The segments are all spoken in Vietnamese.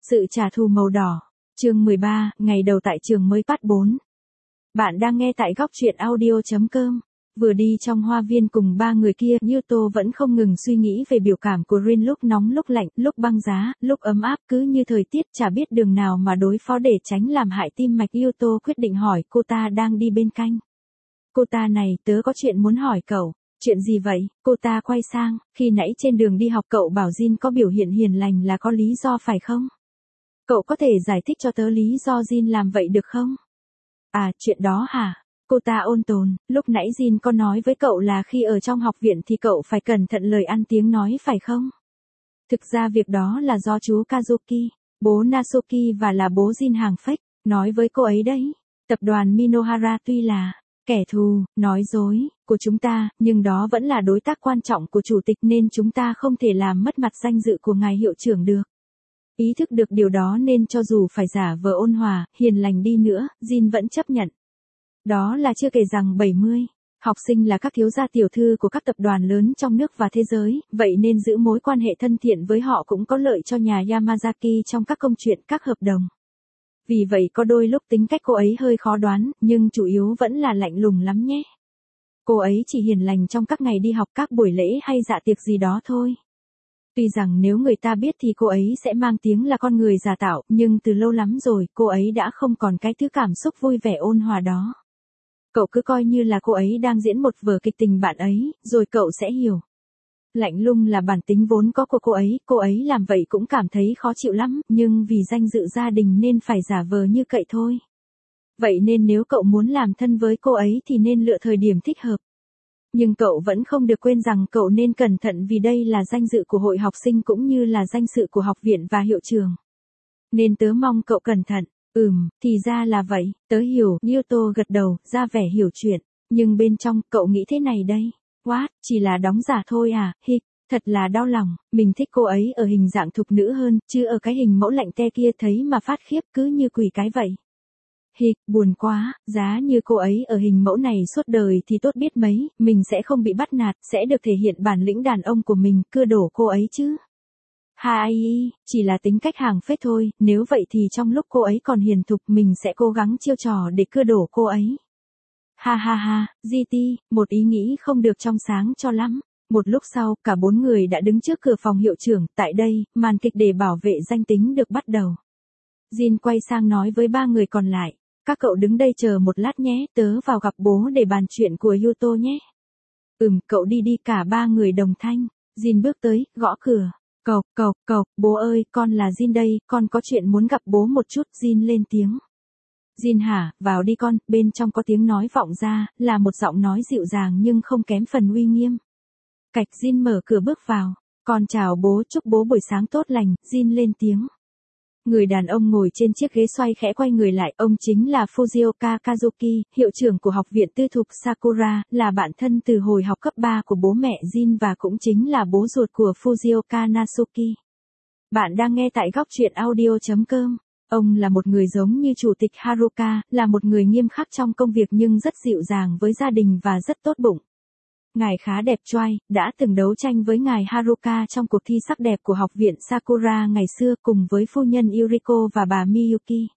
Sự trả thù màu đỏ. Chương 13, ngày đầu tại trường mới part 4. Bạn đang nghe tại góc truyện audio.com. Vừa đi trong hoa viên cùng ba người kia, Yuto vẫn không ngừng suy nghĩ về biểu cảm của Rin lúc nóng lúc lạnh, lúc băng giá, lúc ấm áp, cứ như thời tiết chả biết đường nào mà đối phó để tránh làm hại tim mạch. Yuto quyết định hỏi cô ta đang đi bên cạnh. Cô ta này, tớ có chuyện muốn hỏi cậu. Chuyện gì vậy? Cô ta quay sang, khi nãy trên đường đi học cậu bảo Jin có biểu hiện hiền lành là có lý do phải không? Cậu có thể giải thích cho tớ lý do Jin làm vậy được không? À, chuyện đó hả? Cô ta ôn tồn, lúc nãy Jin có nói với cậu là khi ở trong học viện thì cậu phải cẩn thận lời ăn tiếng nói phải không? Thực ra việc đó là do chú Kazuki, bố Nasuki và là bố Jin hàng fake, nói với cô ấy đấy. Tập đoàn Minohara tuy là kẻ thù, nói dối, của chúng ta, nhưng đó vẫn là đối tác quan trọng của chủ tịch nên chúng ta không thể làm mất mặt danh dự của ngài hiệu trưởng được. Ý thức được điều đó nên cho dù phải giả vờ ôn hòa, hiền lành đi nữa, Jin vẫn chấp nhận. Đó là chưa kể rằng 70 học sinh là các thiếu gia tiểu thư của các tập đoàn lớn trong nước và thế giới, vậy nên giữ mối quan hệ thân thiện với họ cũng có lợi cho nhà Yamazaki trong các công chuyện, các hợp đồng. Vì vậy có đôi lúc tính cách cô ấy hơi khó đoán, nhưng chủ yếu vẫn là lạnh lùng lắm nhé. Cô ấy chỉ hiền lành trong các ngày đi học, các buổi lễ hay dạ tiệc gì đó thôi. Tuy rằng nếu người ta biết thì cô ấy sẽ mang tiếng là con người giả tạo, nhưng từ lâu lắm rồi cô ấy đã không còn cái thứ cảm xúc vui vẻ ôn hòa đó. Cậu cứ coi như là cô ấy đang diễn một vở kịch tình bạn ấy, rồi cậu sẽ hiểu. Lạnh lùng là bản tính vốn có của cô ấy làm vậy cũng cảm thấy khó chịu lắm, nhưng vì danh dự gia đình nên phải giả vờ như cậy thôi. Vậy nên nếu cậu muốn làm thân với cô ấy thì nên lựa thời điểm thích hợp. Nhưng cậu vẫn không được quên rằng cậu nên cẩn thận vì đây là danh dự của hội học sinh cũng như là danh dự của học viện và hiệu trường. Nên tớ mong cậu cẩn thận. Thì ra là vậy, tớ hiểu, Yuto gật đầu, ra vẻ hiểu chuyện. Nhưng bên trong, cậu nghĩ thế này đây. What, chỉ là đóng giả thôi à, thật là đau lòng, mình thích cô ấy ở hình dạng thục nữ hơn, chứ ở cái hình mẫu lạnh te kia thấy mà phát khiếp cứ như quỷ cái vậy. Buồn quá, giá như cô ấy ở hình mẫu này suốt đời thì tốt biết mấy, mình sẽ không bị bắt nạt, sẽ được thể hiện bản lĩnh đàn ông của mình, cưa đổ cô ấy chứ. Chỉ là tính cách hàng phết thôi, nếu vậy thì trong lúc cô ấy còn hiền thục mình sẽ cố gắng chiêu trò để cưa đổ cô ấy. GT, một ý nghĩ không được trong sáng cho lắm. Một lúc sau, cả bốn người đã đứng trước cửa phòng hiệu trưởng, tại đây, màn kịch để bảo vệ danh tính được bắt đầu. Jin quay sang nói với ba người còn lại, các cậu đứng đây chờ một lát nhé, tớ vào gặp bố để bàn chuyện của Yuto nhé. Cậu đi đi, cả ba người đồng thanh. Jin bước tới, gõ cửa. Cậu, bố ơi, con là Jin đây, con có chuyện muốn gặp bố một chút. Jin lên tiếng. Jin hả, vào đi con, bên trong có tiếng nói vọng ra, là một giọng nói dịu dàng nhưng không kém phần uy nghiêm. Cạch. Jin mở cửa bước vào. Con chào bố, chúc bố buổi sáng tốt lành. Jin lên tiếng. Người đàn ông ngồi trên chiếc ghế xoay khẽ quay người lại, ông chính là Fujioka Kazuki, hiệu trưởng của học viện tư thục Sakura, là bạn thân từ hồi học cấp 3 của bố mẹ Jin và cũng chính là bố ruột của Fujioka Nasuki. Bạn đang nghe tại góc truyện audio.com. Ông là một người giống như chủ tịch Haruka, là một người nghiêm khắc trong công việc nhưng rất dịu dàng với gia đình và rất tốt bụng. Ngài khá đẹp trai, đã từng đấu tranh với ngài Haruka trong cuộc thi sắc đẹp của học viện Sakura ngày xưa cùng với phu nhân Yuriko và bà Miyuki.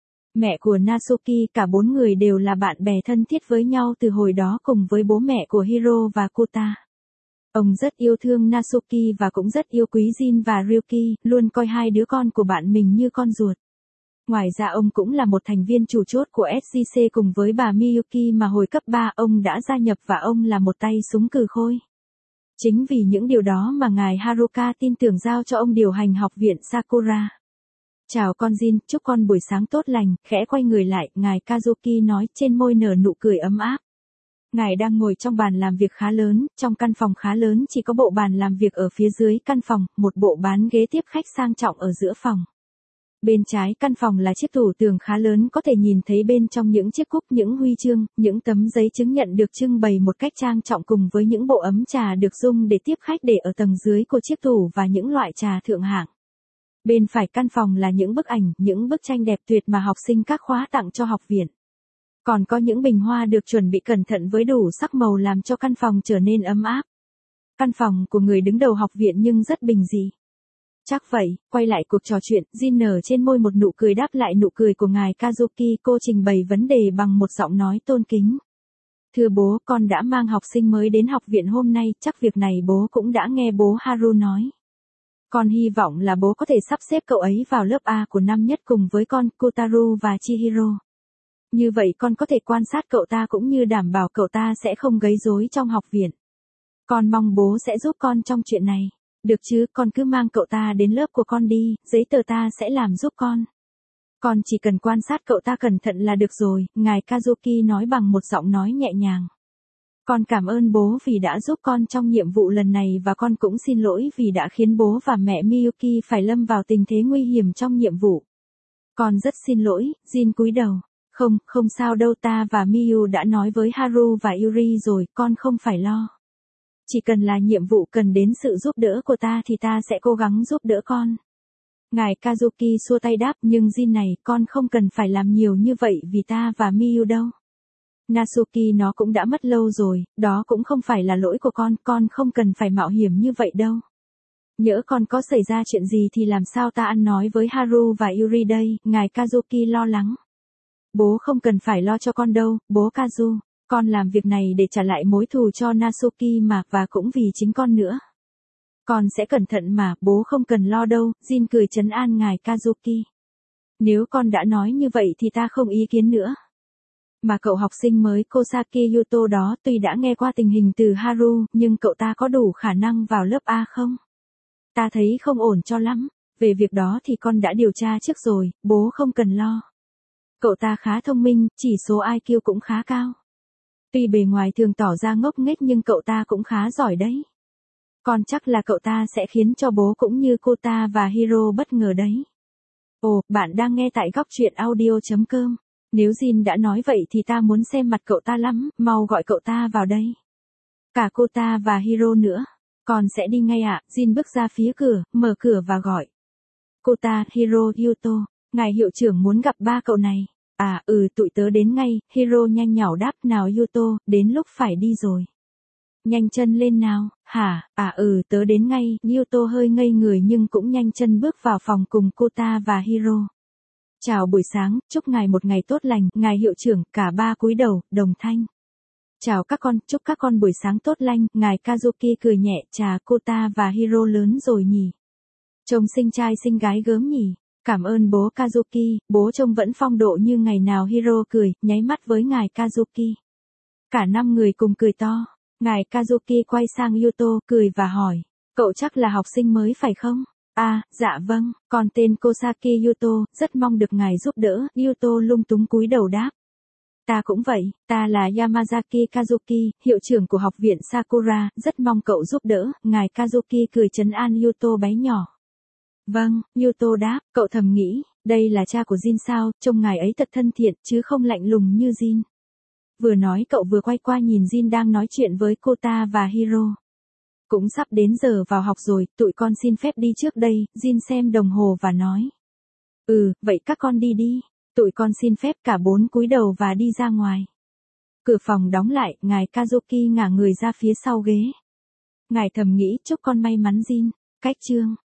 Mẹ của Nasuki, cả bốn người đều là bạn bè thân thiết với nhau từ hồi đó cùng với bố mẹ của Hiro và Kota. Ông rất yêu thương Nasuki và cũng rất yêu quý Jin và Ryuki, luôn coi hai đứa con của bạn mình như con ruột. Ngoài ra ông cũng là một thành viên chủ chốt của SJC cùng với bà Miyuki mà hồi cấp 3 ông đã gia nhập và ông là một tay súng cừ khôi. Chính vì những điều đó mà ngài Haruka tin tưởng giao cho ông điều hành học viện Sakura. Chào con Jin, chúc con buổi sáng tốt lành, khẽ quay người lại, ngài Kazuki nói, trên môi nở nụ cười ấm áp. Ngài đang ngồi trong bàn làm việc khá lớn, trong căn phòng khá lớn chỉ có bộ bàn làm việc ở phía dưới căn phòng, một bộ bán ghế tiếp khách sang trọng ở giữa phòng. Bên trái căn phòng là chiếc tủ tường khá lớn có thể nhìn thấy bên trong những chiếc cúp, những huy chương, những tấm giấy chứng nhận được trưng bày một cách trang trọng cùng với những bộ ấm trà được dùng để tiếp khách để ở tầng dưới của chiếc tủ và những loại trà thượng hạng. Bên phải căn phòng là những bức ảnh, những bức tranh đẹp tuyệt mà học sinh các khóa tặng cho học viện. Còn có những bình hoa được chuẩn bị cẩn thận với đủ sắc màu làm cho căn phòng trở nên ấm áp. Căn phòng của người đứng đầu học viện nhưng rất bình dị. Chắc vậy, quay lại cuộc trò chuyện, Jin nở trên môi một nụ cười đáp lại nụ cười của ngài Kazuki, cô trình bày vấn đề bằng một giọng nói tôn kính. Thưa bố, con đã mang học sinh mới đến học viện hôm nay, chắc việc này bố cũng đã nghe bố Haru nói. Con hy vọng là bố có thể sắp xếp cậu ấy vào lớp A của năm nhất cùng với con, Kotaru và Chihiro. Như vậy con có thể quan sát cậu ta cũng như đảm bảo cậu ta sẽ không gây rối trong học viện. Con mong bố sẽ giúp con trong chuyện này. Được chứ, con cứ mang cậu ta đến lớp của con đi, giấy tờ ta sẽ làm giúp con. Con chỉ cần quan sát cậu ta cẩn thận là được rồi, ngài Kazuki nói bằng một giọng nói nhẹ nhàng. Con cảm ơn bố vì đã giúp con trong nhiệm vụ lần này và con cũng xin lỗi vì đã khiến bố và mẹ Miyuki phải lâm vào tình thế nguy hiểm trong nhiệm vụ. Con rất xin lỗi, Jin cúi đầu. Không sao đâu, ta và Miyu đã nói với Haru và Yuri rồi, con không phải lo. Chỉ cần là nhiệm vụ cần đến sự giúp đỡ của ta thì ta sẽ cố gắng giúp đỡ con. Ngài Kazuki xua tay đáp, nhưng Jin này, con không cần phải làm nhiều như vậy vì ta và Miyu đâu. Natsuki nó cũng đã mất lâu rồi, đó cũng không phải là lỗi của con không cần phải mạo hiểm như vậy đâu. Nhỡ con có xảy ra chuyện gì thì làm sao ta ăn nói với Haru và Yuri đây, ngài Kazuki lo lắng. Bố không cần phải lo cho con đâu, bố Kazu. Con làm việc này để trả lại mối thù cho Natsuki mà, và cũng vì chính con nữa. Con sẽ cẩn thận mà, bố không cần lo đâu, Jin cười trấn an ngài Kazuki. Nếu con đã nói như vậy thì ta không ý kiến nữa. Mà cậu học sinh mới Kosaki Yuto đó tuy đã nghe qua tình hình từ Haru, nhưng cậu ta có đủ khả năng vào lớp A không? Ta thấy không ổn cho lắm, về việc đó thì con đã điều tra trước rồi, bố không cần lo. Cậu ta khá thông minh, chỉ số IQ cũng khá cao. Tuy bề ngoài thường tỏ ra ngốc nghếch nhưng cậu ta cũng khá giỏi đấy. Con chắc là cậu ta sẽ khiến cho bố cũng như cô ta và Hiro bất ngờ đấy. Ồ, bạn đang nghe tại góc truyện audio.com. Nếu Jin đã nói vậy thì ta muốn xem mặt cậu ta lắm, mau gọi cậu ta vào đây. Cả cô ta và Hiro nữa. Con sẽ đi ngay ạ, Jin bước ra phía cửa, mở cửa và gọi. Cô ta, Hiro, Yuto, ngài hiệu trưởng muốn gặp ba cậu này. Tụi tớ đến ngay, Hiro nhanh nhảu đáp, nào Yuto, đến lúc phải đi rồi. Nhanh chân lên nào, hả, tớ đến ngay, Yuto hơi ngây người nhưng cũng nhanh chân bước vào phòng cùng cô ta và Hiro. Chào buổi sáng, chúc ngài một ngày tốt lành, ngài hiệu trưởng, cả ba cúi đầu, đồng thanh. Chào các con, chúc các con buổi sáng tốt lành, ngài Kazuki cười nhẹ, chà cô ta và Hiro lớn rồi nhỉ. Trông xinh trai xinh gái gớm nhỉ. Cảm ơn bố Kazuki, bố trông vẫn phong độ như ngày nào, Hiro cười, nháy mắt với ngài Kazuki. Cả năm người cùng cười to, ngài Kazuki quay sang Yuto, cười và hỏi, cậu chắc là học sinh mới phải không? Dạ vâng, con tên Kosaki Yuto, rất mong được ngài giúp đỡ, Yuto lung túng cúi đầu đáp. Ta cũng vậy, ta là Yamazaki Kazuki, hiệu trưởng của học viện Sakura, rất mong cậu giúp đỡ, ngài Kazuki cười trấn an Yuto bé nhỏ. Vâng, Yuto đáp, cậu thầm nghĩ, đây là cha của Jin sao, trông ngài ấy thật thân thiện, chứ không lạnh lùng như Jin. Vừa nói cậu vừa quay qua nhìn Jin đang nói chuyện với cô ta và Hiro. Cũng sắp đến giờ vào học rồi, tụi con xin phép đi trước đây, Jin xem đồng hồ và nói. Vậy các con đi đi, tụi con xin phép, cả bốn cúi đầu và đi ra ngoài. Cửa phòng đóng lại, ngài Kazuki ngả người ra phía sau ghế. Ngài thầm nghĩ, chúc con may mắn Jin, cách chương.